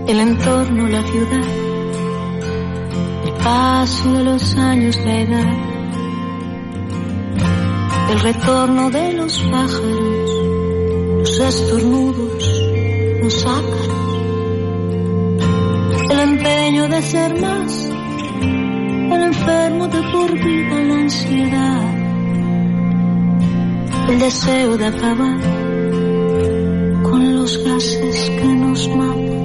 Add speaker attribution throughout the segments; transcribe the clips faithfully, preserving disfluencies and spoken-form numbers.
Speaker 1: el entorno, la ciudad, el paso de los años, la edad, el retorno de los pájaros, los estornudos, los ácaros, el empeño de ser más, el enfermo de por vida, la ansiedad, el deseo de acabar con los gases que nos matan,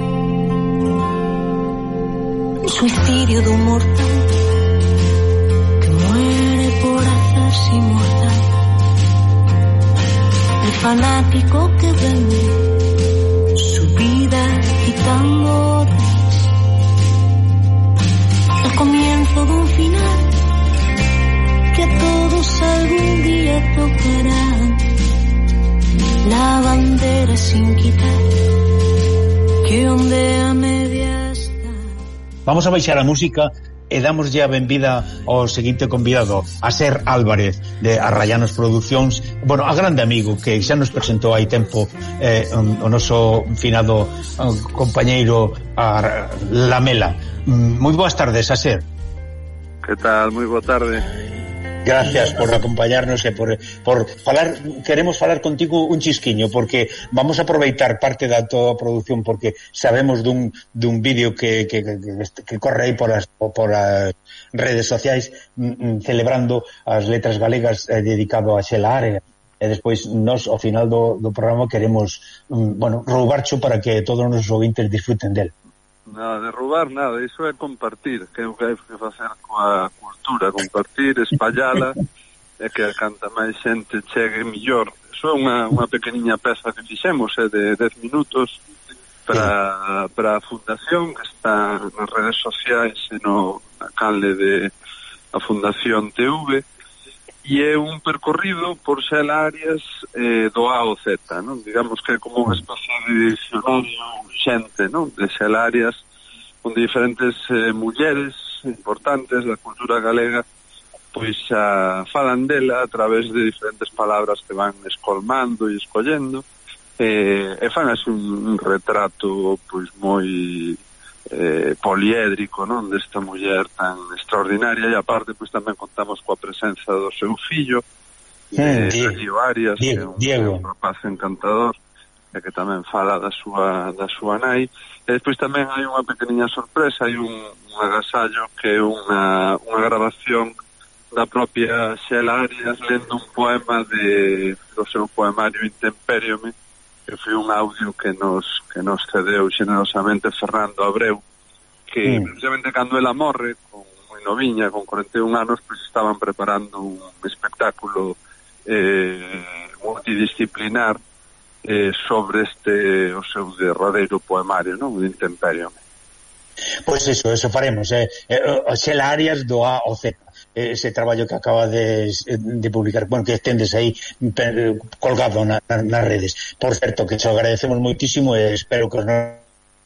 Speaker 1: el suicidio de un mortal que muere por hacerse inmortal, el fanático que vende su vida quitando otras, el comienzo de un final que a todos algún día tocará, la bandera sin quitar que ondea media está.
Speaker 2: Vamos a baixar a música e damos ya a benvida ao seguinte convidado, Aser Álvarez de Arrayanos Producións, bueno, a grande amigo que xa nos presentou hai tempo eh, o noso finado uh, compañeiro a Lamela. Moi boas tardes, Aser.
Speaker 3: Que tal? Moi boa tarde.
Speaker 2: Gracias por acompañarnos e por, por falar, queremos falar contigo un chisquiño, porque vamos a aproveitar parte da tua produción, porque sabemos dun, dun vídeo que, que, que, que corre aí por as, por as redes sociais mm, celebrando as letras galegas eh, dedicado a Xela Arias, e despois nos ao final do, do programa queremos mm, bueno, roubarcho para que todos os nosos ouvintes disfruten del.
Speaker 3: Nada de roubar, nada, iso é compartir, que é o que hai que facer coa cultura, compartir, espallala, e que a canta máis xente chegue mellor. Iso é unha, unha pequeniña peza que fixemos, é de dez minutos, para, para a Fundación, que está nas redes sociais e no canle de a Fundación T V, e é un percorrido por Xela Arias eh, do A ao Z, non? Digamos que é como unha especie de dicionario xente, non? De Xela Arias, onde diferentes eh, mulleres importantes da cultura galega pois xa falan dela a través de diferentes palabras que van escolmando e escollendo, eh, e fan así un, un retrato pois moi eh, poliédrico, non, desta muller tan extraordinaria, e aparte pois tamén contamos coa presenza do seu fillo, eh, Diego Arias,
Speaker 2: Diego,
Speaker 3: que é un,
Speaker 2: Diego.
Speaker 3: un rapaz encantador, e que tamén fala da súa da súa nai. E despois tamén hai unha pequeniña sorpresa, hai un, un agasallo que é unha, unha grabación da propia Xela Arias lendo un poema de, do seu poemario Intempériome, que foi un audio que nos que nos cedeu generosamente Fernando Abreu, que mm. precisamente cando ela morre, con moi noviña, con cuarenta e un anos, pois estaban preparando un espectáculo eh, multidisciplinar eh, sobre este o seu derradeiro poemario, non? O Intempériome.
Speaker 2: Pois iso, eso faremos, eh, eh, Xela Arias do A ao Z, ese traballo que acaba de, de publicar, bueno, que estendes aí colgado na, na, nas redes. Por certo, que xo agradecemos moitísimo e espero que os non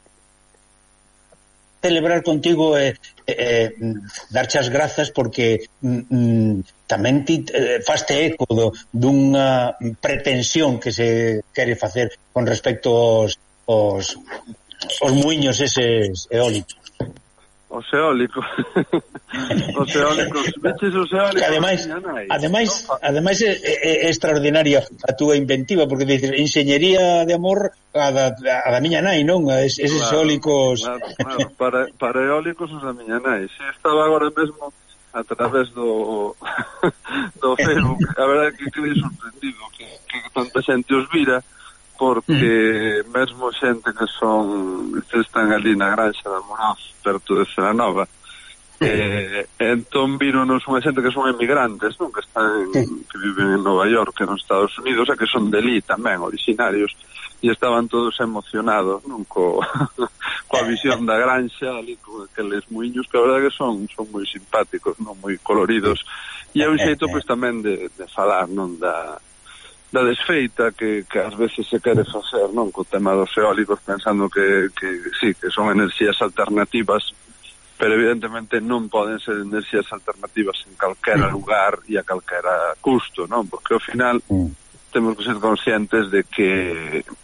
Speaker 2: celebrar contigo e eh, eh, darche as grazas porque mm, tamén ti eh, faste eco do, dunha pretensión que se quere facer con respecto aos, aos os muiños eses eólicos.
Speaker 3: Os eólicos. Os eólicos. Veches os eólicos.
Speaker 2: Que ademais, ademais, no? ademais é, é, é extraordinaria a túa inventiva, porque dices, enxeñería de amor a da, a da miña nai, non? A es, eses claro, eólicos.
Speaker 3: Claro, claro. Para, para eólicos os da miña nai. Si estaba agora mesmo a través do do Facebook, a verdade que quedei sorprendido que, que tanta xente os vira, porque mm. mesmo xente que son que están ali na Granxa da Moraz, perto de Celanova, eh, entón vironos unha xente que son emigrantes, non? Que están que viven en Nova York, que nos Estados Unidos, e que son de ali tamén, originarios, e estaban todos emocionados, non? Co, coa visión da Granxa, ali con aqueles muiños que a verdade que son son moi simpáticos, non? Moi coloridos, e é un xeito pois tamén de, de falar, non? Da da desfeita que, que ás veces se quere facer, non, co tema dos eólicos, pensando que, que sí, que son enerxías alternativas, pero evidentemente non poden ser enerxías alternativas en calquera lugar e a calquera custo, non, porque ao final temos que ser conscientes de que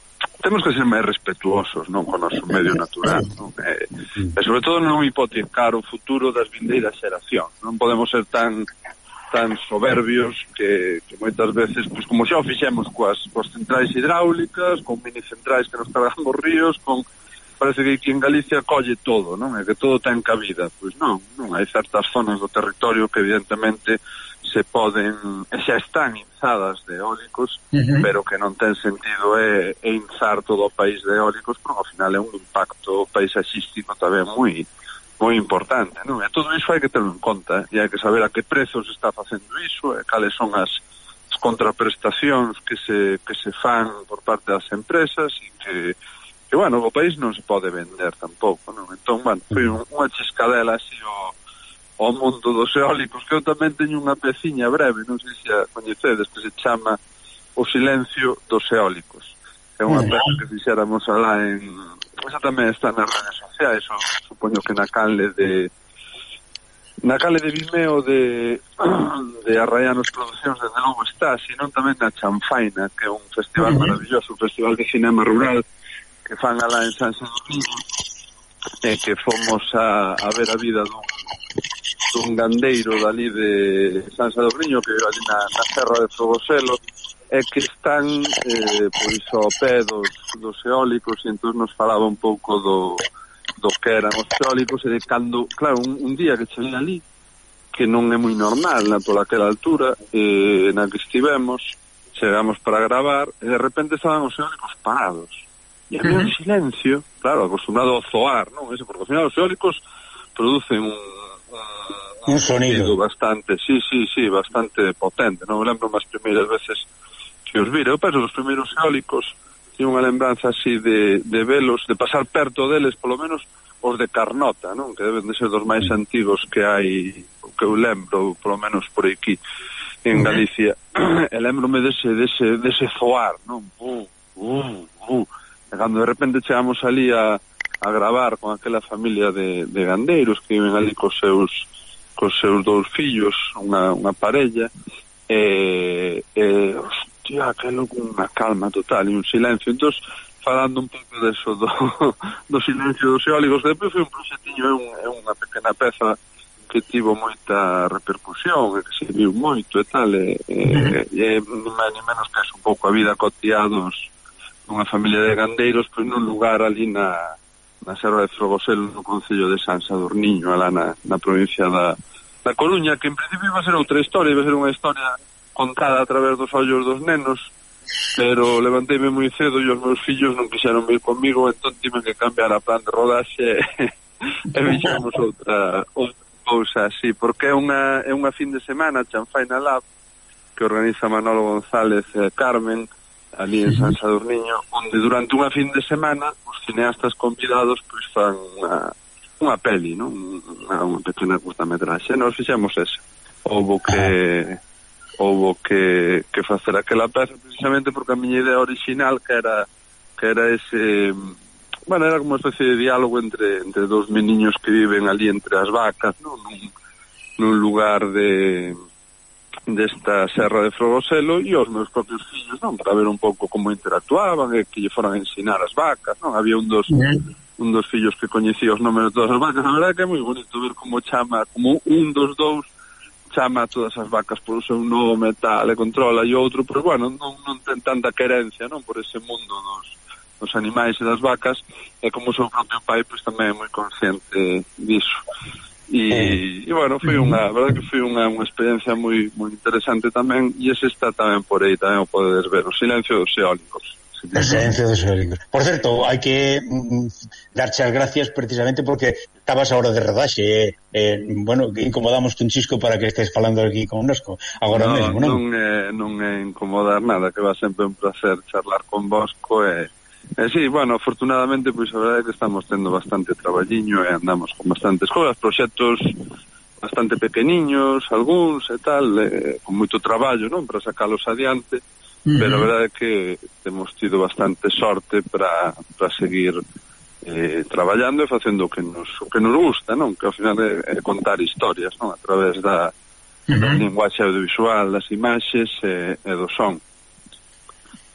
Speaker 3: temos que ser máis respetuosos, non, con o noso medio natural, non? E, e sobre todo non hipotecar o futuro das vindeiras xeracións. Non podemos ser tan tan soberbios que, que moitas veces, pois como xa o fixemos coas, coas centrais hidráulicas, con mini centrais que nos cargamos ríos, con parece que aquí en Galicia colle todo, non? É que todo ten cabida. Pois non, non, hai certas zonas do territorio que evidentemente se poden, e xa están inzadas de eólicos, uh-huh. pero que non ten sentido é, é inzar todo o país de eólicos, porque ao final é un impacto paisaxístico tamén moi moi importante, non? E todo iso hai que terlo en conta, e hai que saber a que prezos está facendo iso, e cales son as, as contraprestacións que se, que se fan por parte das empresas, e que, que, bueno, o país non se pode vender tampouco, non? Entón, bueno, foi un, unha chiscadela así o, o mundo dos eólicos, que eu tamén teño unha peciña breve, non sei se a coñecedes, que se chama O silencio dos eólicos. É unha peza que fixéramos alá en... Esa tamén está nas redes sociais, o, supoño que na canle de... Na canle de Vimeo de, de Arraianos Produccións, desde logo está, sino tamén na Chanfaina, que é un festival uh-huh. maravilloso, un festival de cinema rural, que fan alá en San Sadurniño, e que fomos a, a ver a vida dun, dun gandeiro dali de San Sadurniño, que vive ali na, na Serra de Frogoselo, é que están eh, pois ao pé dos, dos eólicos, e entón nos falaba un pouco do, do que eran os eólicos, e de cando, claro, un, un día que cheguei ali, que non é moi normal na por aquela altura, eh, na que estivemos, chegamos para gravar, e de repente estaban os eólicos parados, e había un silencio, claro, acostumbrado ao zoar, non? Ese, porque ao final os eólicos producen un, un,
Speaker 2: un sonido
Speaker 3: bastante, sí, sí, sí, bastante potente, non me lembro as primeiras veces que os vira. Eu penso que os primeiros eólicos tiñen unha lembranza así de, de velos, de pasar perto deles, polo menos os de Carnota, non? Que deben de ser dos máis antigos que hai, que eu lembro, polo menos por aquí en Galicia. E lembrome dese, dese, dese zoar, non? Uh, uh, uh. E cando de repente chegamos ali a, a gravar con aquela familia de, de gandeiros que viven ali cos seus cos seus dous fillos, unha, unha parella, e, e hostia, que logo unha calma total e un silencio. Entón, falando un pouco deso do, do silencio dos eólicos, depois foi un proxectiño, é, un, é unha pequena peza que tivo moita repercusión e que se viu moito e tal, e, e, e ni menos que é un pouco a vida cotiados dunha familia de gandeiros, pois nun lugar ali na, na Serra de Frogoselo, no concello de San Sadurniño, alá na, na provincia da, da Coruña, que en principio iba a ser outra historia, iba a ser unha historia contada a través dos ollos dos nenos, pero levanteime moi cedo e os meus fillos non quixeron vir comigo, entón tive que cambiar a plan de rodaxe e fixemos outra, outra cousa así, porque é unha, é unha fin de semana Chanfaina Lab que organiza Manolo González e Carmen ali en San Sadurniño, onde durante unha fin de semana os cineastas convidados pois fan unha, unha peli, non? Unha, unha pequena curtametraxe. Nos fixemos ese. Houbo que houbo que, que facer aquela peza precisamente porque a miña idea original que era que era ese, bueno, era como uma especie de diálogo entre entre dous meniños que viven ali entre as vacas, non? Nun, nun lugar de desta Serra de Frogoselo, e os meus propios fillos, non, para ver un pouco como interactuaban e que lle foran a ensinar as vacas, non? Había un dos un dos fillos que coñecía os nomes de todas as vacas. A verdade que é moi bonito ver como chama, como un dos dous chama a todas as vacas polo seu nome, tal, e controla, e outro, pero bueno, non, non ten tanta querencia, non, por ese mundo dos, dos animais e das vacas, e como o seu propio pai, pois tamén é moi consciente disso. E, e bueno, foi unha, a verdade que foi unha, unha experiencia moi moi interesante tamén, e ese está tamén por aí, tamén o podes ver, o silencio dos eólicos.
Speaker 2: O silencio dos eólicos. Por certo, hai que mm, darche as gracias precisamente porque estabas a hora de rodaxe, eh, eh, bueno, incomodamos un chisco para que estés falando aquí connosco agora
Speaker 3: no,
Speaker 2: mesmo, non?
Speaker 3: Non é, non é incomodar nada, que va sempre un placer charlar con vosco, e E sí, bueno, afortunadamente, pois a verdade é que estamos tendo bastante traballiño e andamos con bastantes cousas, proxectos bastante pequeniños, algúns e tal, e, con moito traballo, non, para sacalos adiante, uh-huh. Pero a verdade é que temos tido bastante sorte para para seguir eh, traballando e facendo o que nos o que nos gusta, non, que ao final é, é contar historias, non, a través da, uh-huh. da linguaxe audiovisual, das imaxes e, e do son.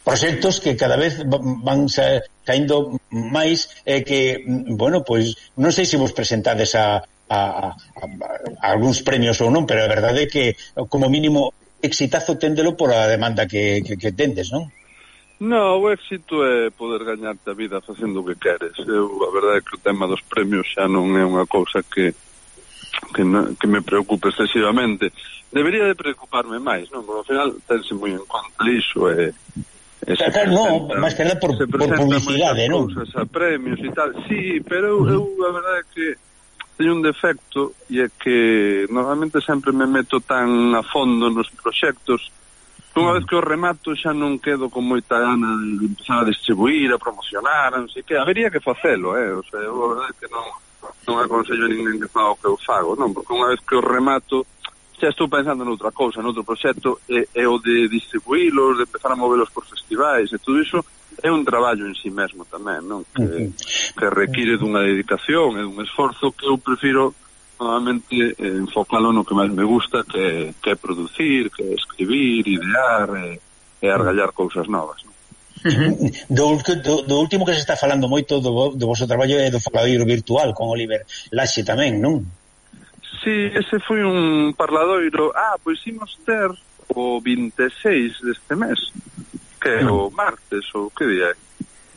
Speaker 2: proxectos que cada vez van caindo máis e que, bueno, pois non sei se vos presentades a, a, a, a algúns premios ou non, pero a verdade é que como mínimo exitazo téndelo por a demanda que, que, que tendes, non?
Speaker 3: No, o éxito é poder gañarte a vida facendo o que queres. Eu, a verdade é que o tema dos premios xa non é unha cousa que que, no, que me preocupe excesivamente. Debería de preocuparme máis, non? Porque ao final tense moi en conta iso e
Speaker 2: Eh, claro, no, máis que nada por, por publicidade, non?
Speaker 3: A premios e tal, sí, pero eu, eu a verdade é que teño un defecto e é que normalmente sempre me meto tan a fondo nos proxectos que unha vez que o remato xa non quedo con moita gana de empezar a distribuir, a promocionar, non sei que, habería que facelo, eh? O sea, eu a verdade é que non, non aconsello a ninguén que faga o que eu fago, non? Porque unha vez que o remato xa estou pensando noutra cousa, noutro proxecto, é, é o de distribuílos, de empezar a movelos por festivais, e todo iso é un traballo en si mesmo tamén, non? Que, que require dunha dedicación e dun esforzo que eu prefiro normalmente eh, enfocalo no que máis me gusta, que, que é producir, que é escribir, idear e, e argallar cousas novas, non?
Speaker 2: Do, do, do último que se está falando moito do, do vosso traballo é do faladoiro virtual con Oliver Laxe tamén, non?
Speaker 3: Sí, ese foi un parladoiro. Ah, pois imos ter o vinte e seis deste mes, que é o martes, ou que día é?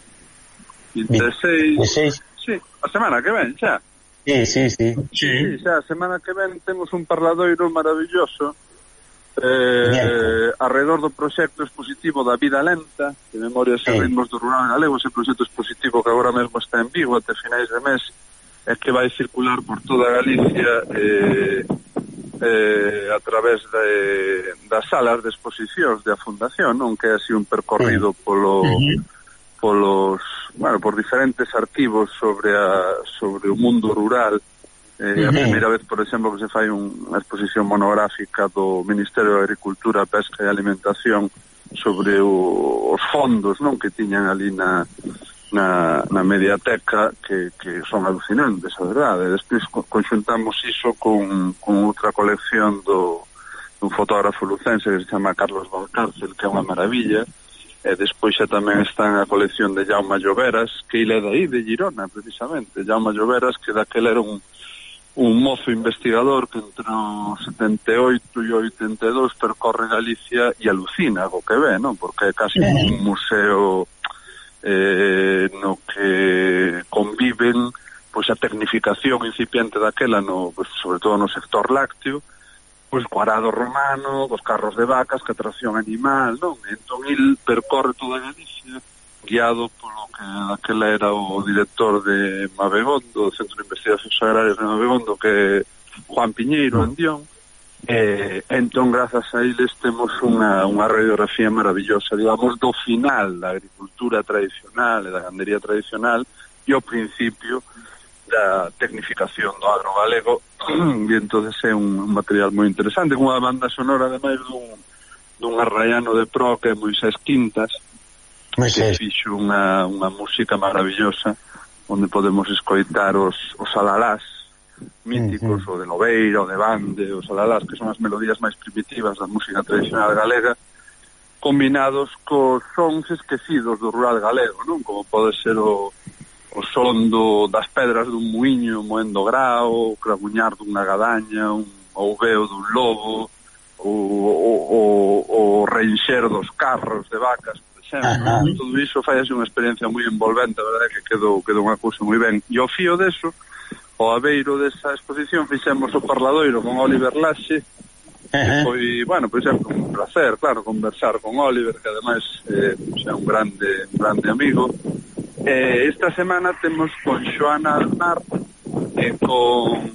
Speaker 3: vinte e seis Sí, a semana que ven, xa.
Speaker 2: Sí, sí, sí.
Speaker 3: Sí, xa, a semana que ven temos un parladoiro maravilloso eh, alrededor do proxecto expositivo da Vida Lenta, de Memorias e Ritmos do Rural Galego, ese proxecto expositivo que agora mesmo está en Vigo até finais de mes, é que vai circular por toda Galicia eh, eh, a través de, das salas de exposicións da Fundación, non? Que é así un percorrido polo, polos, bueno, por diferentes arquivos sobre a, sobre o mundo rural. Eh, a primeira vez, por exemplo, que se fai un, unha exposición monográfica do Ministerio de Agricultura, Pesca e Alimentación sobre o, os fondos, non? Que tiñan ali na na, na mediateca que, que son alucinantes, a verdade. Despois conxuntamos iso con, con outra colección do, dun fotógrafo lucense que se chama Carlos Valcárcel, que é unha maravilla, e despois xa tamén está a colección de Jaume Lloveras, que ele é daí, de Girona, precisamente. Jaume Lloveras, que daquele era un, un mozo investigador que entre o setenta e oito e o oitenta e dous percorre Galicia e alucina co que ve, non? Porque é casi un museo Eh, no que conviven pois a tecnificación incipiente daquela no, pois, sobre todo no sector lácteo, pois co arado romano, cos carros de vacas, que atracción animal, non? Entón il percorre toda Galicia guiado polo que daquela era o director de Mabegondo, do Centro de Investigacións Agrarias de Mabegondo, que é Juan Piñeiro Andión. Eh, entón, grazas a eles temos unha, unha radiografía maravillosa, digamos, do final da agricultura tradicional e da gandería tradicional e o principio da tecnificación do agro galego. E entón é un, un material moi interesante, con unha banda sonora ademais dun, dun arraiano de pro que é Moisés Quintas, que fixo unha, unha música maravillosa onde podemos escoitar os, os alalás míticos, uh -huh. o de Lobeira, o de Bande, os alalás, que son as melodías máis primitivas da música tradicional galega, combinados cos sons esquecidos do rural galego, non? Como pode ser o, o son do, das pedras dun muiño moendo grao, o craguñar dunha gadaña, un ouveo dun lobo, o, o, o, o reinxer dos carros de vacas, por exemplo. Uh -huh. Todo iso fai así unha experiencia moi envolvente, a verdade que quedou, quedou unha cousa moi ben. E ao fío deso, ao abeiro desa exposición, fixemos o parladoiro con Oliver Laxe. Uh -huh. Foi, bueno, pois é un placer, claro, conversar con Oliver, que ademais eh, é un grande, un grande amigo. Eh, esta semana temos con Xoana Almar e con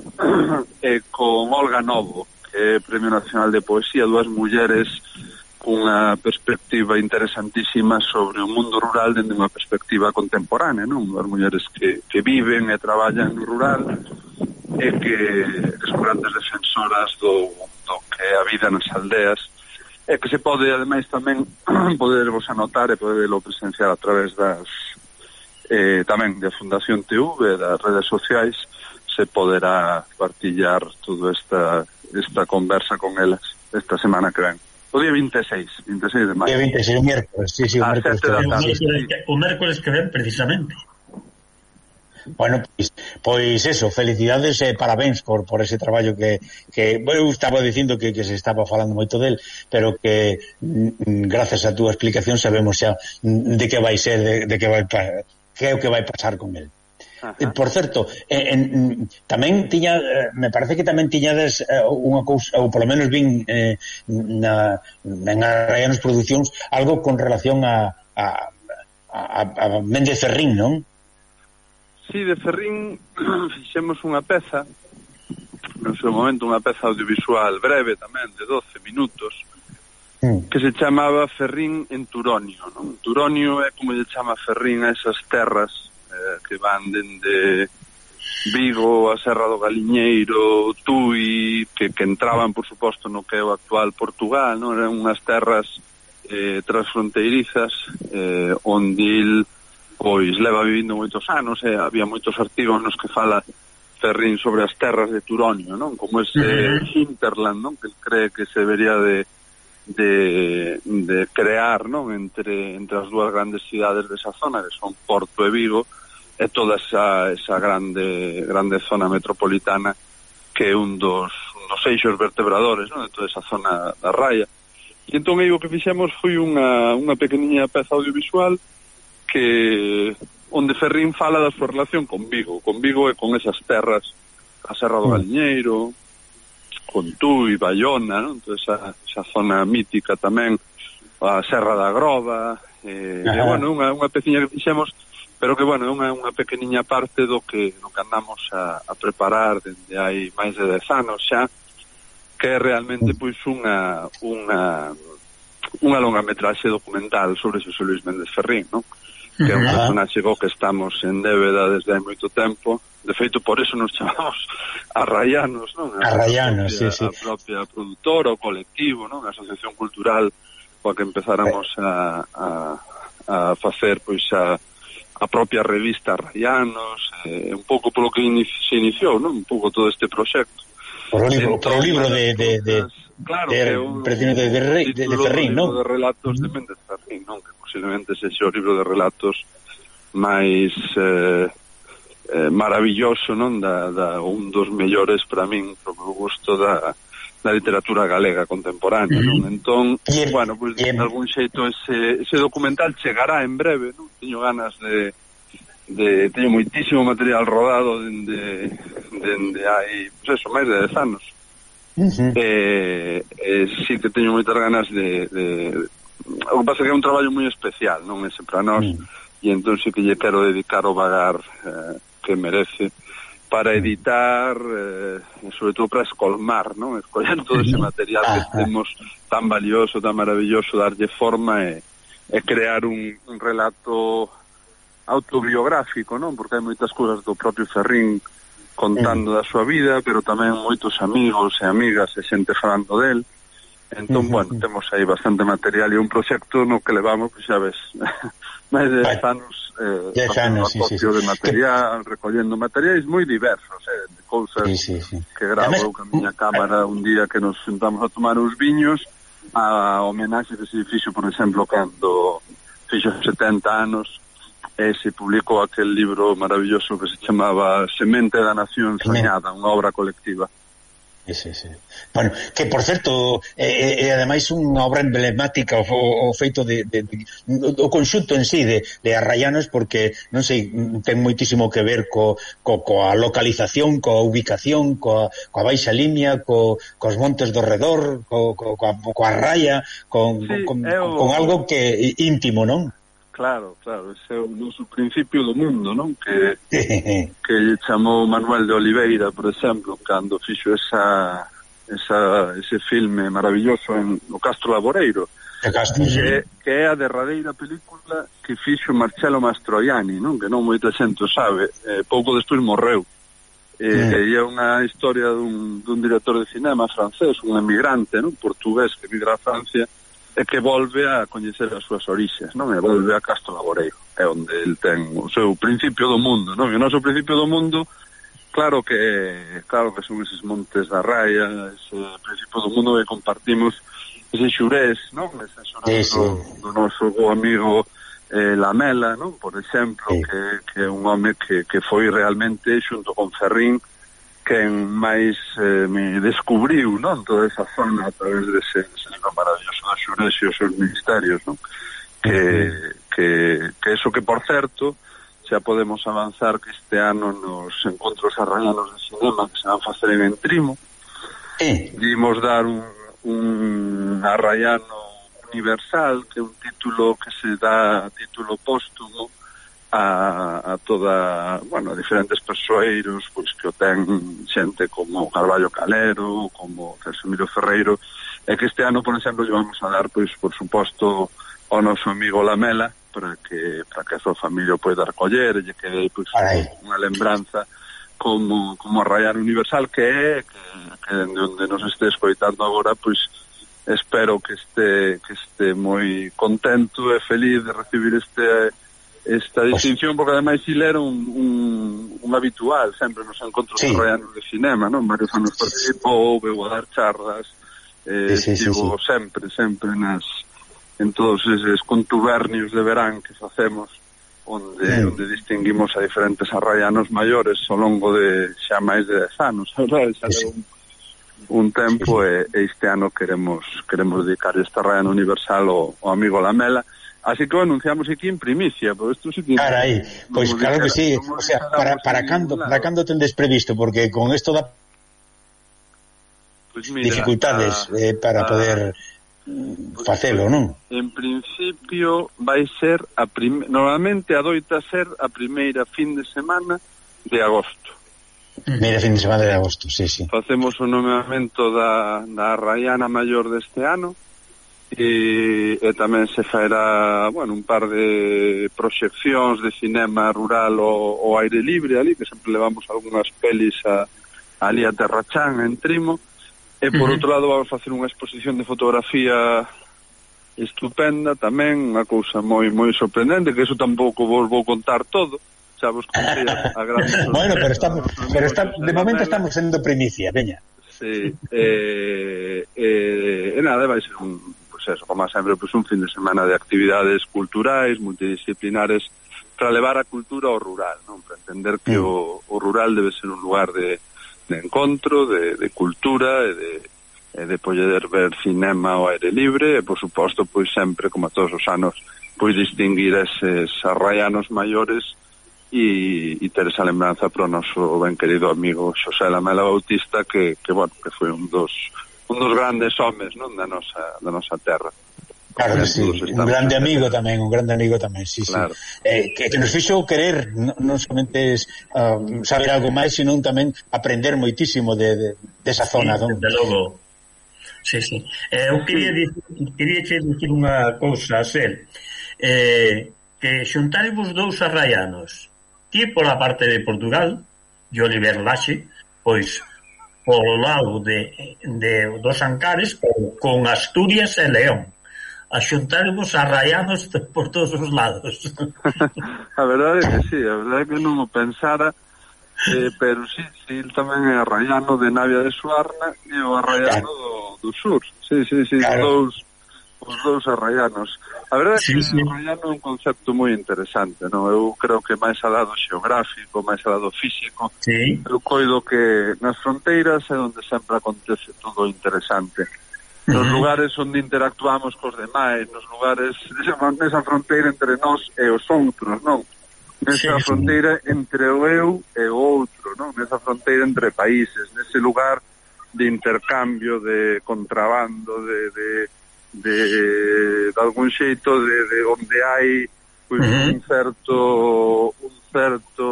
Speaker 3: e con Olga Novo, que é Premio Nacional de Poesía, dúas mulleres cunha perspectiva interesantísima sobre o mundo rural dende unha perspectiva contemporánea, non? As mulleres que, que viven e traballan no rural e que, que son grandes defensoras do, do que é a vida nas aldeas e que se pode, ademais, tamén podervos anotar e poderlo presenciar a través das eh, tamén da Fundación T V, das redes sociais, se poderá partillar toda esta, esta conversa con elas esta semana que ven. o día vinte e seis de maio.
Speaker 2: Día vinte e seis, o miércoles, sí, sí, o mércoles que ven.
Speaker 4: O mércoles que ven, precisamente.
Speaker 2: Bueno, pois, pois eso, felicidades e parabéns por, por ese traballo que, que eu estaba dicindo que, que se estaba falando moito del, pero que mm, gracias a túa explicación sabemos xa de que vai ser, de, de que vai que é o que vai pasar con el. Eh, por certo, eh, en, tamén tiña, eh, me parece que tamén tiñades eh, unha cousa, ou polo menos vin eh, na, en Arraianos Producións algo con relación a a, a, a Méndez Ferrín, non?
Speaker 3: Sí, de Ferrín fixemos unha peza, no seu momento unha peza audiovisual breve tamén, de doce minutos, mm. que se chamaba Ferrín en Turonio, non? Turonio é como lle chama Ferrín a esas terras eh, que van dende Vigo, a Serra do Galiñeiro, Tui, que, que entraban, por suposto, no que é o actual Portugal, non? Eran unhas terras eh, transfronteirizas, eh, onde il pois leva vivindo moitos anos e había moitos artigos nos que fala Ferrín sobre as terras de Turonio, non? Como ese uh-huh. hinterland, non? Que cree que se debería de, de, de crear, non? Entre, entre as dúas grandes cidades desa zona, que son Porto e Vigo, e toda esa, esa grande, grande zona metropolitana que é un dos, un dos eixos vertebradores, non? De toda esa zona da Raia. E entón aí o que fixemos foi unha, unha pequeniña peza audiovisual que onde Ferrín fala da súa relación con Vigo, con Vigo e con esas terras, a Serra do Galiñeiro, con Tui, Bayona, non? Toda esa, esa zona mítica tamén, a Serra da Groba, e, e bueno, unha, unha peciña que fixemos, pero que, bueno, é unha, unha pequeniña parte do que, do que andamos a, a preparar dende hai máis de dez anos xa, que é realmente, pois, unha, unha, unha longa metraxe documental sobre Xosé Luís Méndez Ferrín, non? Que é un personaxe co que estamos en débeda desde hai moito tempo. De feito, por eso nos chamamos Arraianos, non? A
Speaker 2: Arraianos, sí, sí.
Speaker 3: A propia produtora, o colectivo, non? A asociación cultural coa que empezáramos a, a, a facer, pois, a, a propia revista Arraianos, eh, un pouco polo que inici, se iniciou, non? Un pouco todo este proxecto.
Speaker 2: Por o libro, por o libro de... de, de...
Speaker 3: Claro,
Speaker 2: de,
Speaker 3: que é un,
Speaker 2: de, de, de, de, de Ferrín, non?
Speaker 3: De relatos de Méndez Ferrín, non? Que posiblemente sexe o libro de relatos máis eh, eh, maravilloso, non? Da, da, un dos mellores para min, pro meu gusto, da, da literatura galega contemporánea, non? Entón,
Speaker 2: bien,
Speaker 3: bueno, pois, pues, de algún xeito ese, ese documental chegará en breve, non? Teño ganas de... de teño moitísimo material rodado dende, dende hai, pues eso, máis de dez anos. Uh-huh. eh, eh, sí que teño moitas ganas de, de, de o que pasa que é un traballo moi especial, non ese para nós, uh-huh. E entón sí que lle quero dedicar o vagar eh, que merece para editar eh, sobre todo para escolmar, non? Escoller todo ese material que temos tan valioso, tan maravilloso, darlle forma e, e crear un, un relato autobiográfico, non? Porque hai moitas cousas do propio Ferrín contando da súa vida, pero tamén moitos amigos e amigas e xente falando del. Entón, bueno, temos aí bastante material e un proxecto no que levamos, pois xa ves, máis de dez anos eh,
Speaker 2: dez anos, sí, sí, sí.
Speaker 3: de material, que... recollendo materiais moi diversos, eh, de cousas sí, sí, sí. que gravo Además... con a miña cámara un día que nos sentamos a tomar uns viños, a homenaxe que se fixo, por exemplo, cando fixo setenta anos, e se publicou aquel libro maravilloso que se chamaba Semente da Nación Soñada, unha obra colectiva.
Speaker 2: Sí, sí. Bueno, que por certo é, é ademais unha obra emblemática o, o feito de, de, de o conxunto en sí de, de Arraianos, porque non sei, ten moitísimo que ver co, co, coa localización, coa ubicación, coa, coa baixa limia, co, cos montes do redor, co, co, coa, coa raia, con, sí, con, o... con algo que íntimo, non?
Speaker 3: Claro, claro, ese é o noso principio do mundo, non? Que que lle chamou Manuel de Oliveira, por exemplo, cando fixo esa, esa ese filme maravilloso en o Castro Laboreiro,
Speaker 2: Castro, sí.
Speaker 3: que, que é a derradeira película que fixo Marcello Mastroianni, non? Que non moita xente o sabe, eh, pouco despois morreu. Eh, mm. E é unha historia dun, dun director de cinema francés, un emigrante, non? Portugués que migra a Francia, e que volve a coñecer as súas orixes, non? E volve a Castro Laboreiro, é onde el ten o seu principio do mundo, non? E o noso principio do mundo, claro que claro que son eses montes da Raia, ese principio do mundo que compartimos ese xurés, non? Ese xurés
Speaker 2: sí, sí.
Speaker 3: do, do noso bo amigo eh, Lamela, non? Por exemplo, sí. que, que é un home que, que foi realmente, xunto con Ferrín, quen máis eh, me descubriu, non? Toda esa zona a través dese, dese libro maravilloso da xurés e os seus ministerios, non? Que, uh-huh. que, que eso que, por certo, xa podemos avanzar que este ano nos encontros arraianos de cinema que se van facer en Entrimo, sí. Dimos dar un, un arraiano universal, que é un título que se dá título póstumo a, a toda, bueno, a diferentes persoeiros, pois que o ten xente como Carballo Calero, como Casimiro Ferreiro, e que este ano, por exemplo, lle vamos a dar, pois, por suposto, ao noso amigo Lamela, para que para que a súa familia poida recoller e lle quede, pois, unha lembranza como, como arraiano universal que é, que, que onde nos este escoitando agora, pois, espero que este que este moi contento e feliz de recibir este esta distinción, porque ademais il era un, un, un habitual sempre nos encontros sí. arraianos de cinema, non? Varios anos participou, veu a dar charlas, eh, sí, sí, estivo sí, sí. sempre, sempre nas en todos eses contubernios de verán que facemos, onde, sí. onde distinguimos a diferentes arraianos maiores ao longo de xa máis de dez anos, verdad? Xa sí. un, un tempo sí, sí. E, e este ano queremos queremos dedicar este arraiano universal ao, ao amigo Lamela. Así que o anunciamos aquí en primicia, pero isto sí que...
Speaker 2: Carai, pois pues claro que sí, o sea, para, para cando para cando tendes previsto, porque con esto da pues mira, dificultades a, eh, para a, poder pues, facelo, non?
Speaker 3: En principio vai ser a prim... normalmente adoita ser a primeira fin de semana de agosto.
Speaker 2: Primeira fin de semana de agosto, sí, sí.
Speaker 3: Facemos o nomeamento da, da Arraiana Maior deste ano e, e tamén se fará, bueno, un par de proxeccións de cinema rural ao, ao aire libre ali, que sempre levamos algunhas pelis a, ali a Terrachán, en Trimo. E por uh-huh. outro lado vamos facer unha exposición de fotografía estupenda tamén, unha cousa moi moi sorprendente, que eso tampouco vos vou contar todo, xa vos contei a, a gran
Speaker 2: bueno, pero estamos, pero está, de momento estamos sendo primicia, veña.
Speaker 3: Sí, eh, eh, e nada, vai ser un, pues eso, como sempre, pues un fin de semana de actividades culturais, multidisciplinares, para levar a cultura ao rural, non? Para entender que mm. o, o rural debe ser un lugar de de encontro, de, de cultura e de, e de poder ver cinema ao aire libre e, por suposto, pois sempre, como todos os anos, pois distinguir eses arraianos maiores e, e ter esa lembranza para o noso ben querido amigo Xosé Lamela Bautista, que, que, bueno, que foi un dos un dos grandes homes, non, da nosa, da nosa terra.
Speaker 2: Claro que sí, un grande amigo tamén, un grande amigo tamén, sí, claro. sí. Eh, que, que nos fixo querer non, non somente uh, saber algo máis, sino tamén aprender moitísimo de, de, de esa zona.
Speaker 4: Sí, desde logo. Sí, sí. Eh, eu quería dicir, quería dicir unha cousa a ser, eh, que xuntaremos dous arraianos, ti pola parte de Portugal, e Oliver Laxe, pois polo lado de, de dos Ancares, con, con Asturias e León. A xuntaremos arraianos por todos os lados.
Speaker 3: A verdade é que sí, a verdade é que non o pensara, eh, pero sí, sí, tamén é arraiano de Navia de Suarna e o arraiano do, do sur. Sí, sí, sí, claro. os, dous, os dous arraianos. A verdade é que sí, sí. O arraiano é un concepto moi interesante, non? Eu creo que máis a lado xeográfico, máis a lado físico, sí. Eu coido que nas fronteiras é onde sempre acontece todo interesante. Nos lugares onde interactuamos cos demais, nos lugares, nesa fronteira entre nós e os outros, non? Nesa sí, fronteira sí. entre o eu e o outro, non? Nesa fronteira entre países, nese lugar de intercambio, de contrabando, de de, de, de algún xeito de, de onde hai pues, uh-huh. un certo un certo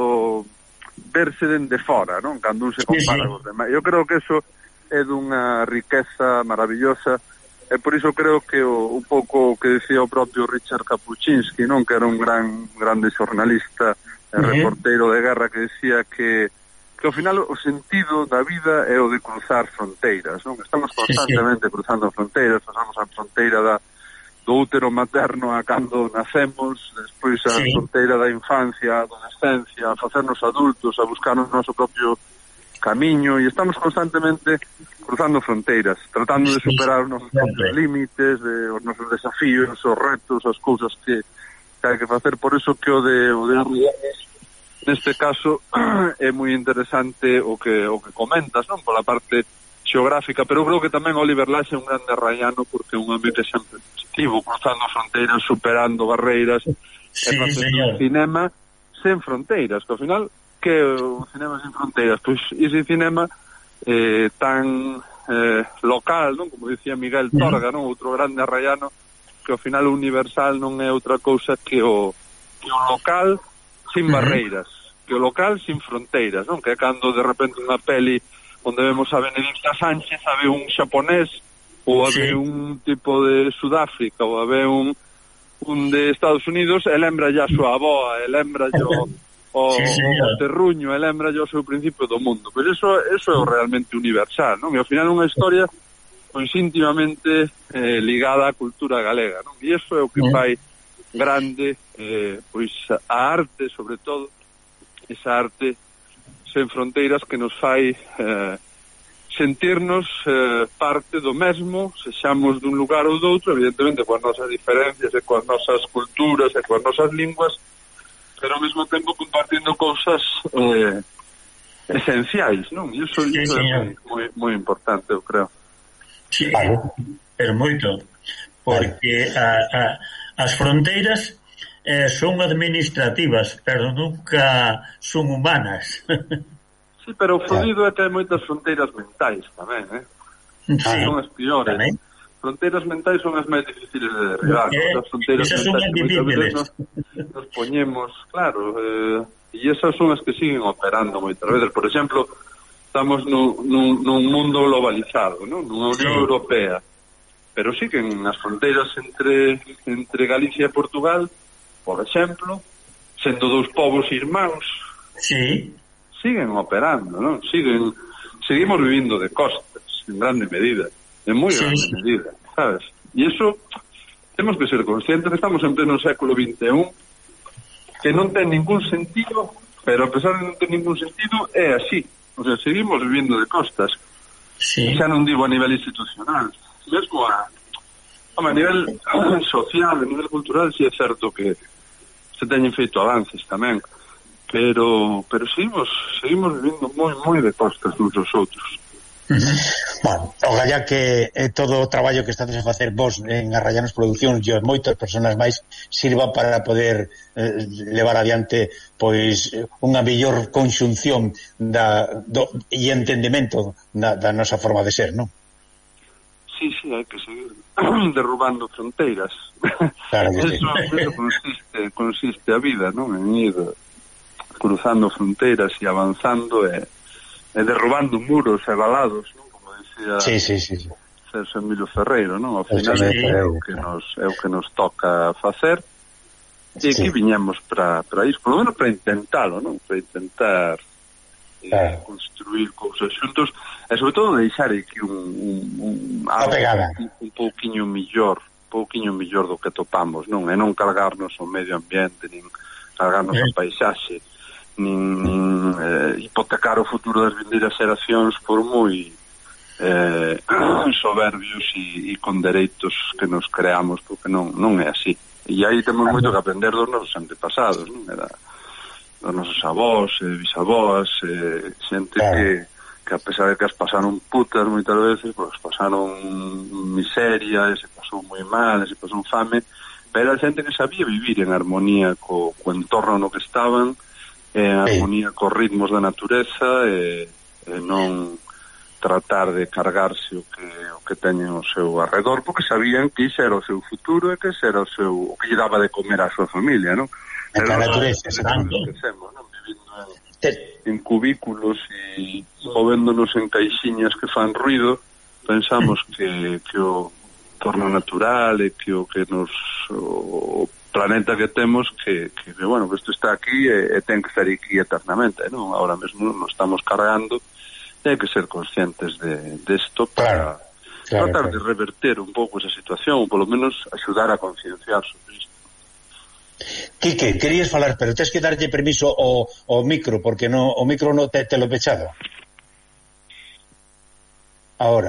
Speaker 3: verse dende fora, non? Cando un se compara sí, sí. cos demais. Eu creo que eso é dunha riqueza maravillosa e por iso creo que o, un pouco o que decía o propio Richard Kapuscinski, non, que era un gran grande xornalista e uh-huh. reporteiro de guerra, que decía que que ao final o sentido da vida é o de cruzar fronteiras, non? Estamos constantemente sí, sí. cruzando fronteiras, pasamos a fronteira da do útero materno a cando nacemos, despois a sí. fronteira da infancia, a adolescencia, a facernos adultos, a buscar o noso propio camiño, e estamos constantemente cruzando fronteiras, tratando de superar os nosos propios límites, de, os nosos desafíos, os retos, as cousas que, que hai que facer. Por iso que o de, o de Arrianos, neste caso, é moi interesante o que, o que comentas, non? Pola parte xeográfica, pero creo que tamén Oliver Laxe é un grande arraiano porque é un home que sempre positivo, cruzando fronteiras, superando barreiras,
Speaker 4: sí,
Speaker 3: e facendo
Speaker 4: señor.
Speaker 3: un cinema sen fronteiras, que ao final que o cinema sen fronteiras, pois ese cinema eh, tan eh, local, non? Como dicía Miguel Torga, non? Outro grande arraiano, que ao final o universal non é outra cousa que o, que o local sin barreiras, que o local sin fronteiras, non? Que é cando de repente unha peli onde vemos a Benedicta Sánchez, a ve un xaponés, ou a ve sí. un tipo de Sudáfrica, ou a ve un un de Estados Unidos, e lembra ya a súa aboa, e lembra yo o, sí, o terruño, e lembra yo o seu principio do mundo. Pois iso, iso é realmente universal, non? E ao final unha historia pois íntimamente eh, ligada á cultura galega, non? E iso é o que fai grande eh, pois a arte, sobre todo, esa arte sen fronteiras que nos fai eh, sentirnos eh, parte do mesmo, sexamos dun lugar ou doutro, evidentemente coas nosas diferencias e coas nosas culturas e coas nosas linguas, pero ao mesmo tempo compartindo cousas eh, esenciais, non? E iso,
Speaker 4: sí,
Speaker 3: iso é moi, moi importante, eu creo.
Speaker 4: Sí, pero moito, porque a, a, as fronteiras eh, son administrativas, pero nunca son humanas.
Speaker 3: Sí, pero o fodido é que hai moitas fronteiras mentais tamén, eh? Sí, son as piores. Tamén. Fronteiras mentais son as máis difíciles de derribar. Eh, as fronteiras mentais que moitas veces nos, nos poñemos, claro, eh, e esas son as que siguen operando moitas veces. Por exemplo, estamos nun, nun, nun mundo globalizado, non? Nunha Unión sí. Europea, pero siguen as fronteiras entre, entre Galicia e Portugal, por exemplo, sendo dous povos irmáns,
Speaker 4: sí.
Speaker 3: siguen operando, non? Siguen, seguimos vivindo de costas, en grande medida, en moi grande sí. medida, sabes? E iso, temos que ser conscientes que estamos en pleno século vinte e un, que non ten ningún sentido, pero a pesar de non ter ningún sentido, é así. O sea, seguimos vivindo de costas.
Speaker 4: Sí.
Speaker 3: Xa non digo a nivel institucional, mesmo a, a nivel social, a nivel cultural, si é certo que se teñen feito avances tamén, pero pero seguimos seguimos vivindo moi moi de costas uns aos outros.
Speaker 2: Uh-huh. Bueno, ojalá que eh, todo o traballo que estades a facer vos en Arraianos Producións e moitas persoas máis sirva para poder eh, levar adiante pois unha mellor conxunción da, do, e entendemento da, da nosa forma de ser, non?
Speaker 3: Sí, sí, hai que seguir derrubando fronteiras.
Speaker 2: Claro que sí.
Speaker 3: Eso, eso consiste, consiste a vida, non? En ir cruzando fronteiras e avanzando e, e derrubando muros e valados, non? Como decía
Speaker 2: sí, sí, sí, sí.
Speaker 3: Celso Emilio Ferreiro, non? Ao final sí, sí. é o que nos é o que nos toca facer e sí. que viñamos para para iso, por lo menos para intentalo, non? Para intentar eh, claro. construir cousas xuntos e sobre todo deixar aquí un, un, un algo un, un pouquiño millor, pouquiño millor do que topamos, non? E non cargarnos o medio ambiente, nin cargarnos a paisaxe, nin, nin eh, hipotecar o futuro das vindeiras xeracións por moi eh, soberbios e, e con dereitos que nos creamos, porque non, non é así. E aí temos moito que aprender dos nosos antepasados, non? Era dos nosos avós, eh, bisavós, eh, xente que, que a pesar de que as pasaron putas moitas veces, pues pasaron miseria, e se pasou moi mal, e se pasou fame, pero a xente que sabía vivir en armonía co, co entorno no que estaban, en armonía cos ritmos da natureza, e, e non tratar de cargarse o que o que teñen ao seu arredor, porque sabían que iso era o seu futuro e que iso era o seu o que lle daba de comer á súa familia, non?
Speaker 2: En a natureza,
Speaker 3: exacto. Non? Vivindo en, en cubículos e movéndonos en caixiñas que fan ruido, pensamos que, que o entorno natural e que o que nos o planeta que temos que, que, que bueno, que isto está aquí e, e ten que estar aquí eternamente, non? Ahora mesmo nos estamos cargando e hai que ser conscientes de, de esto para claro, claro, tratar claro. de reverter un pouco esa situación, ou polo menos axudar a concienciar sobre isto.
Speaker 2: Quique, querías falar, pero tens que darlle permiso ao, ao micro, porque no, o micro non te, te lo pechado. Ahora.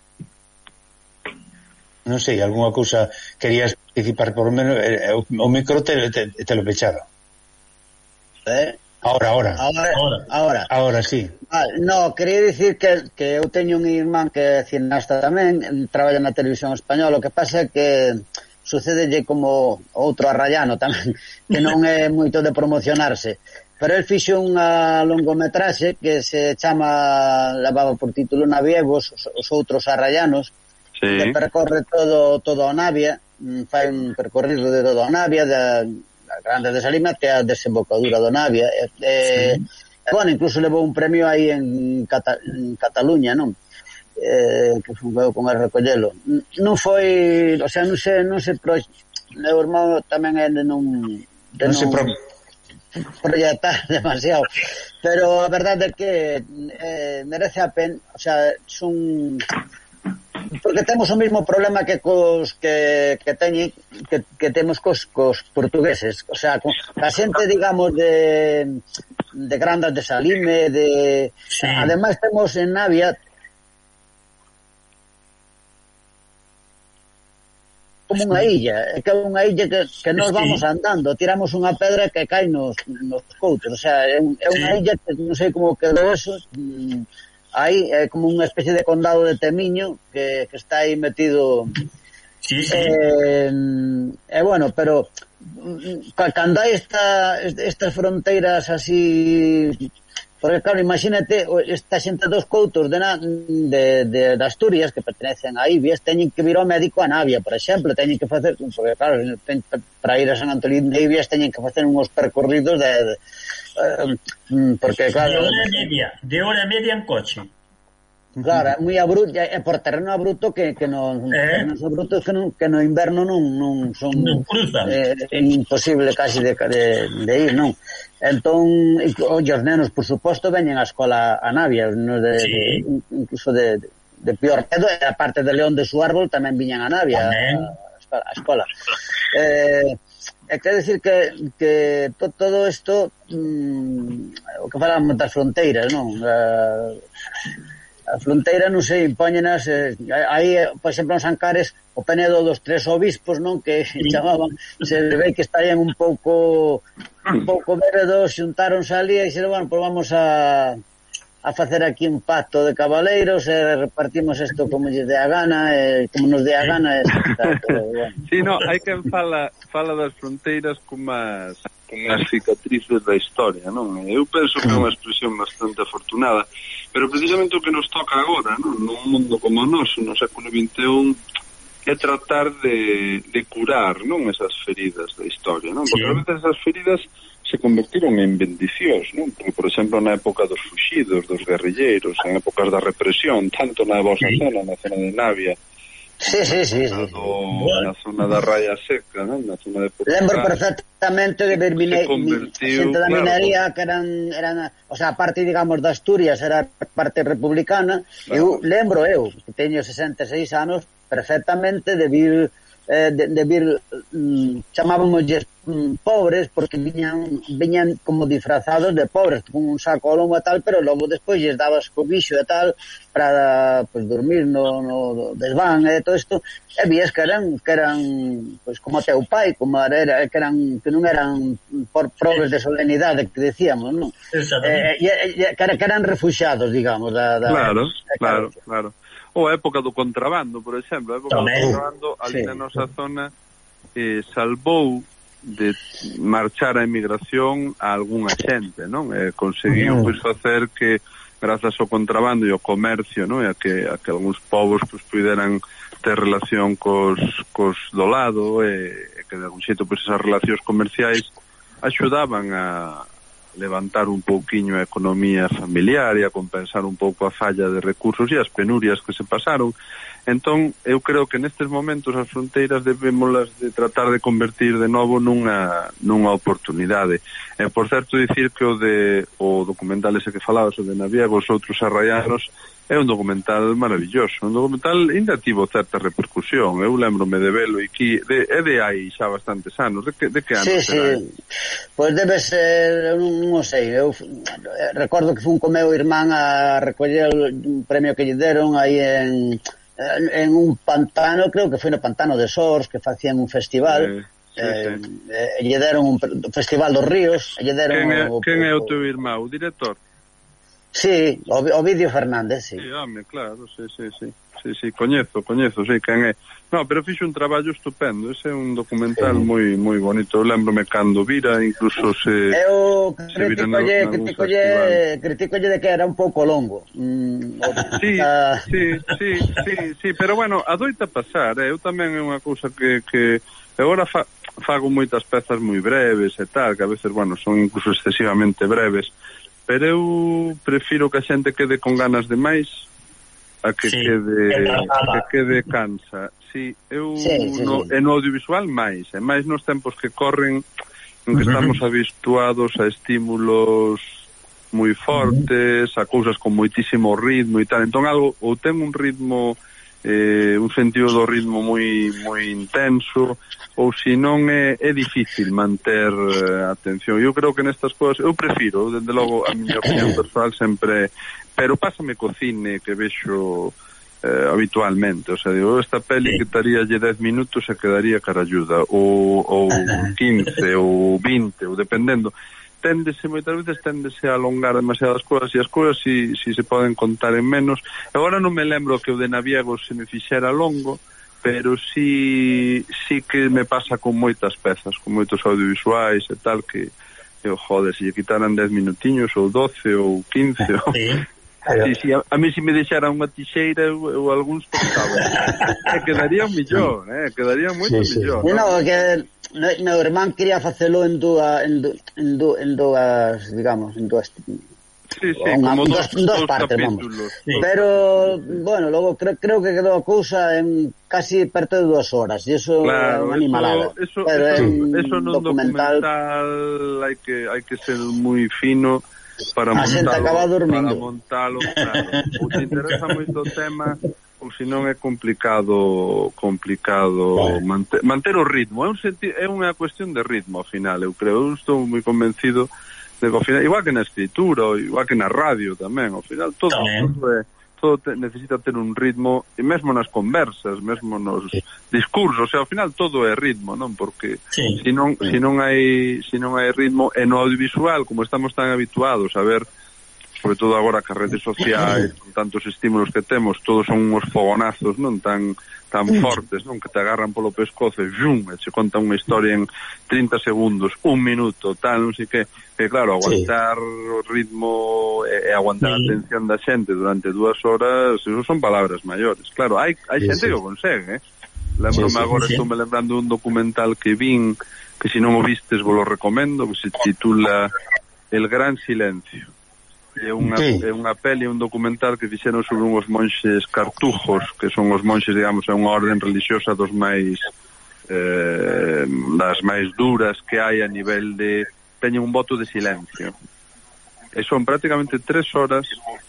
Speaker 2: Non sei, algunha cousa querías participar, por lo menos eh, o, o micro te, te, te lo pechaba.
Speaker 5: Eh?
Speaker 2: Ahora, ahora.
Speaker 5: Ahora, ahora. Ahora,
Speaker 2: ahora sí.
Speaker 5: Ah, no, quería dicir que, que eu teño un irmán que é cineasta tamén, traballa na televisión española, o que pasa é que sucedelle como outro Arrayano tamén, que non é moito de promocionarse. Pero el fixo unha longometraxe que se chama, levaba por título Naviegos, os, os outros Arrayanos, sí. Que percorre todo todo a Navia, fai un percorrido de todo a Navia, da, da Grande de Salima até a desembocadura do Navia. E, sí. e, bueno, incluso levou un premio aí en, Cata, en Cataluña, non? Eh, que foi con el recollelo. Non foi, o sea, non se, non se pro, meu irmão tamén é de non... De non, non se pro... proyectar demasiado, pero a verdade é que eh, merece a pena, o sea, son porque temos o mesmo problema que cos que, que teñen que, que temos cos, cos portugueses, o sea, con a xente, digamos, de de Grandas de Salime, de sí. Ademais temos en Navia como unha illa, é que é unha illa que, que nos vamos andando, tiramos unha pedra que cae nos, nos coutos, o sea, é, é unha illa que non sei como quedou eso, aí é como unha especie de condado de Temiño que, que está aí metido. Sí, sí. Eh, eh, bueno, pero cando hai esta, estas fronteiras así, porque claro, imagínate esta xente dos coutos de, de, de, de Asturias que pertenecen a Ibias, teñen que vir ao médico a Navia, por exemplo, teñen que facer, porque claro, para ir a San Antolín de Ibias teñen que facer uns percorridos de, de uh, porque claro,
Speaker 4: de hora e media de hora e media en coche.
Speaker 5: Claro, moi abrupto, é por terreno abrupto que, que no eh? terrenos abruptos que, no, que no inverno non, non son
Speaker 4: non cruzan.
Speaker 5: Eh, é imposible casi de, de, de ir, non? Entón, oi, os nenos, por suposto, veñen á escola a Navia, no de, sí. de, incluso de, de Piornedo, e a parte de León de Suárbol tamén viñan a Navia a, a escola. Eh, é que decir que, que to, todo isto mm, o que falamos das fronteiras, non? Uh, a fronteira, non sei, impóñenas eh, aí, por exemplo, en Sancares o Penedo dos tres obispos, non, que sí. chamaban, se ve que estarían un pouco un pouco veredos, xuntáronse ali e dixeron, bueno, pues vamos a a facer aquí un pacto de cabaleiros e repartimos isto como lles dé a gana e como nos dé a gana e está, pero, bueno.
Speaker 3: Sí, no, hai quen fala fala das fronteiras como as como as cicatrices da historia, non? Eu penso que é unha expresión bastante afortunada, pero precisamente o que nos toca agora, non? Nun mundo como o noso, no século vinte e un, é tratar de, de curar, non, esas feridas da historia, non? Porque sí. A veces esas feridas se convertiron en bendicións, non? Porque, por exemplo, na época dos fuxidos, dos guerrilleiros, en épocas da represión, tanto na vosa sí. zona, na zona de Navia,
Speaker 5: sí, sí, sí, sí.
Speaker 3: Do, na zona da Raya Seca, non? Na zona de Portugal.
Speaker 5: Lembro perfectamente de ver mine, xente da minería claro, que eran, eran, o sea, a parte, digamos, de Asturias, era parte republicana, claro. Eu lembro eu, que teño sesenta e seis anos, perfectamente de vir eh, de, de vir mm, chamábamos mm, pobres porque viñan viñan como disfrazados de pobres con un saco ao lombo e tal, pero logo despois lles dabas cobixo e tal para pues, dormir no, no desván e todo isto e vías que eran que eran pues, como teu pai, como era, que eran que non eran por probes de solemnidade que decíamos, non? Eh, e, e, que eran refuxiados, digamos da, da,
Speaker 3: claro, da, claro, claro. Ou a época do contrabando, por exemplo, a época Tamén. do contrabando ali sí. na nosa zona eh, salvou de marchar a emigración a algunha xente, non? Eh, conseguiu mm. pois facer que grazas ao contrabando e ao comercio, non? E a que a que algúns povos pois puderan ter relación cos cos do lado e, e que de algún xeito pois esas relacións comerciais axudaban a levantar un pouquiño a economía familiar e a compensar un pouco a falla de recursos e as penurias que se pasaron. Entón, eu creo que nestes momentos as fronteiras debémolas de tratar de convertir de novo nunha, nunha oportunidade. E, por certo, dicir que o de o documental ese que falabas, o de Naviegos, outros arraianos, é un documental maravilloso, un documental ainda tivo certa repercusión. Eu lembrome de velo aquí, de, é de hai xa bastantes anos. De que, de que anos
Speaker 5: sí,
Speaker 3: será?
Speaker 5: Sí, pois debe ser, non, non sei, eu recordo que fun co meu irmán a recoller un premio que lle deron aí en en un pantano, creo que foi no pantano de Sors, que facían un festival. Eh. Sí, eh, sí. Eh, lle deron un festival dos ríos, lle deron
Speaker 3: quen é,
Speaker 5: o,
Speaker 3: quen é o
Speaker 5: o
Speaker 3: teu irmão, o director?
Speaker 5: Sí, o, Ovidio Fernández, sí.
Speaker 3: Sí, home, claro, sí, sí, sí. Sí, sí, coñezo, coñezo, sí, quen é. No, pero fixo un traballo estupendo, ese é un documental sí. moi moi bonito. Eu lembrome cando vira, incluso se
Speaker 5: Eu criticolle, criticolle, criticolle de que era un pouco longo. Mm,
Speaker 3: sí, a... sí, sí, sí, sí, pero bueno, adoita pasar, eh? Eu tamén é unha cousa que que agora fa fago moitas pezas moi breves e tal, que a veces, bueno, son incluso excesivamente breves, pero eu prefiro que a xente quede con ganas de máis a que sí, quede que quede cansa. Sí, eu sí, sí, no, sí. En audiovisual máis, e máis nos tempos que corren en que uh-huh. estamos habituados a estímulos moi fortes, uh-huh. a cousas con moitísimo ritmo e tal, entón algo ou ten un ritmo eh, un sentido do ritmo moi moi intenso, ou se non é, é difícil manter eh, atención. Eu creo que nestas cousas eu prefiro, desde logo a miña opinión personal sempre, pero pásame co cine que vexo eh, habitualmente, o sea, digo, esta peli que estaría lle dez minutos e quedaría caralluda, ou, ou quince ou vinte, ou dependendo. Téndese, moitas veces téndese a alongar demasiadas cousas, e as cousas si, si se poden contar en menos. Agora non me lembro que o de Naviego se me fixera longo, pero si, si que me pasa con moitas pezas, con moitos audiovisuais e tal, que, que joder, se lle quitaran dez minutiños, ou doce, ou quince, ou... Sí. Sí, sí, a, a mí se me deixara unha tixeira eu, eu algúns tocaba e quedaría mellor, eh, quedaría moito sí, sí. mellor.
Speaker 5: No, no, que meu irmán quería facelo en dúas en, du, en, du, en dúas, digamos, en dúas
Speaker 3: sí, sí,
Speaker 5: unha,
Speaker 3: como
Speaker 5: dos, dos, dos partes, vamos. Sí. Pero, bueno, logo creo, creo que quedou a cousa en casi perto de dúas horas, e iso é unha animalada.
Speaker 3: Eso,
Speaker 5: pero
Speaker 3: eso,
Speaker 5: en
Speaker 3: eso non documental, documental hai que hai que ser moi fino para montalo, para montalo, claro. Ou te interesa moito o tema, ou se non é complicado complicado vale. manter, manter o ritmo. É un senti é unha cuestión de ritmo ao final, eu creo. Eu estou moi convencido de que ao final, igual que na escritura, igual que na radio tamén, ao final todo, todo é todo te, necesita ter un ritmo, e mesmo nas conversas, mesmo nos sí. discursos, o sea, ao final todo é ritmo, non? Porque sí. se non sí. se non hai se non hai ritmo, e no audiovisual, como estamos tan habituados a ver, sobre todo agora que as redes sociais, con tantos estímulos que temos, todos son uns fogonazos, non? Tan tan fortes, non? Que te agarran polo pescozo e zoom, e se conta unha historia en trinta segundos, un minuto, tal, non sei que, que claro, aguantar sí. o ritmo e, e aguantar sí. a atención da xente durante dúas horas, eso son palabras maiores. Claro, hai, hai sí, xente sí. que o consegue, eh? Lembrome sí, sí, agora, sí. estou me lembrando un documental que vin, que se non o vistes vos lo recomendo, que se titula El Gran Silencio. É unha, sí. é unha peli, un documental que fixeron sobre unhos monxes cartujos, que son os monxes, digamos, é unha orden religiosa dos máis eh, das máis duras que hai a nivel de teñen un voto de silencio, e son prácticamente tres horas,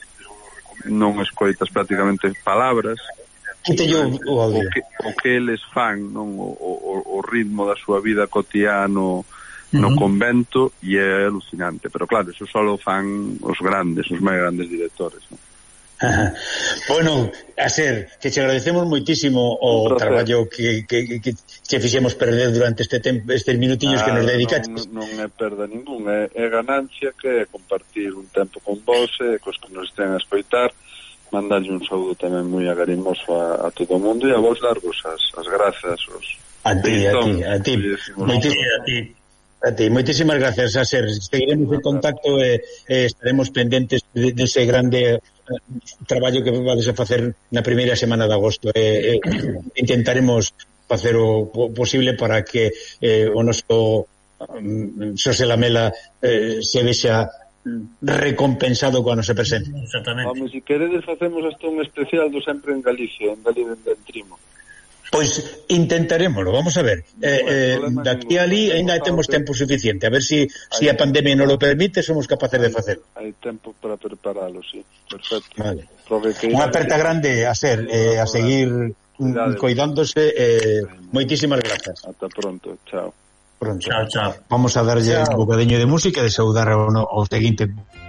Speaker 3: non escoitas prácticamente palabras, o, o, que, o que eles fan, non, o, o, o ritmo da súa vida cotidiano no uh-huh. convento, e é alucinante, pero claro, eso só fan os grandes, os máis grandes directores, non?
Speaker 2: Ajá. Bueno, a ser que te agradecemos moitísimo o traballo que, que, que, que fixemos perder durante este tempo, estes minutiños ah, que nos dedicaste.
Speaker 3: Non, non é perda ningún, é, é ganancia, que é compartir un tempo con vos e cos que nos estén a escoitar, mandarlle un saúdo tamén moi agarimoso a, a todo o mundo, e a vos darvos as, as grazas os
Speaker 2: a ti, a ti, a ti, moitísimo a ti. A ti, moitísimas gracias, a ser. Seguiremos en contacto e, e estaremos pendentes de, de ese grande traballo que vades a facer na primeira semana de agosto. E, e intentaremos facer o posible para que eh, o noso um, Xosé Lamela eh, se vexa recompensado coa nosa presencia.
Speaker 3: Exactamente. Vamos, se queredes facemos hasta un especial do sempre en Galicia, en Galicia en Trimo.
Speaker 2: Pois intentaremoslo, vamos a ver. Eh, eh, daqui a ali ainda temos tempo suficiente. A ver si, si a pandemia non lo permite, somos capaces de facelo.
Speaker 3: Hai tempo para preparalo, sí. Perfecto.
Speaker 2: Vale. Unha aperta grande a ser, eh, a seguir mm, coidándose. Eh, moitísimas grazas.
Speaker 3: Ata pronto, chao.
Speaker 2: Pronto.
Speaker 4: Chao, chao.
Speaker 2: Vamos a darlle chao. Un bocadiño de música e de saudar ao, ao seguinte.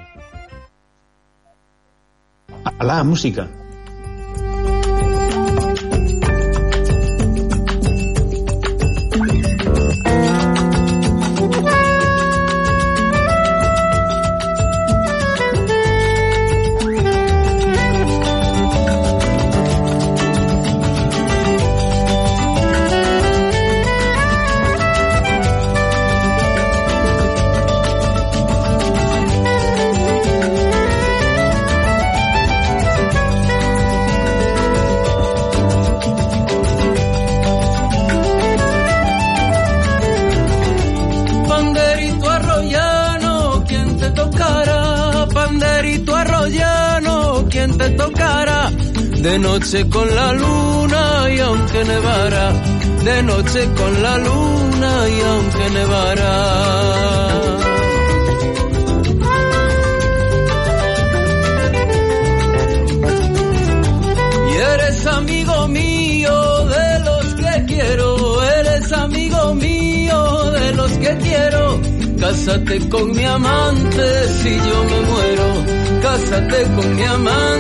Speaker 2: Alá, música.
Speaker 6: De noche con la luna y aunque nevara, de noche con la luna y aunque nevara. Y eres amigo mío de los que quiero, eres amigo mío de los que quiero. Cásate con mi amante si yo me muero, cásate con mi amante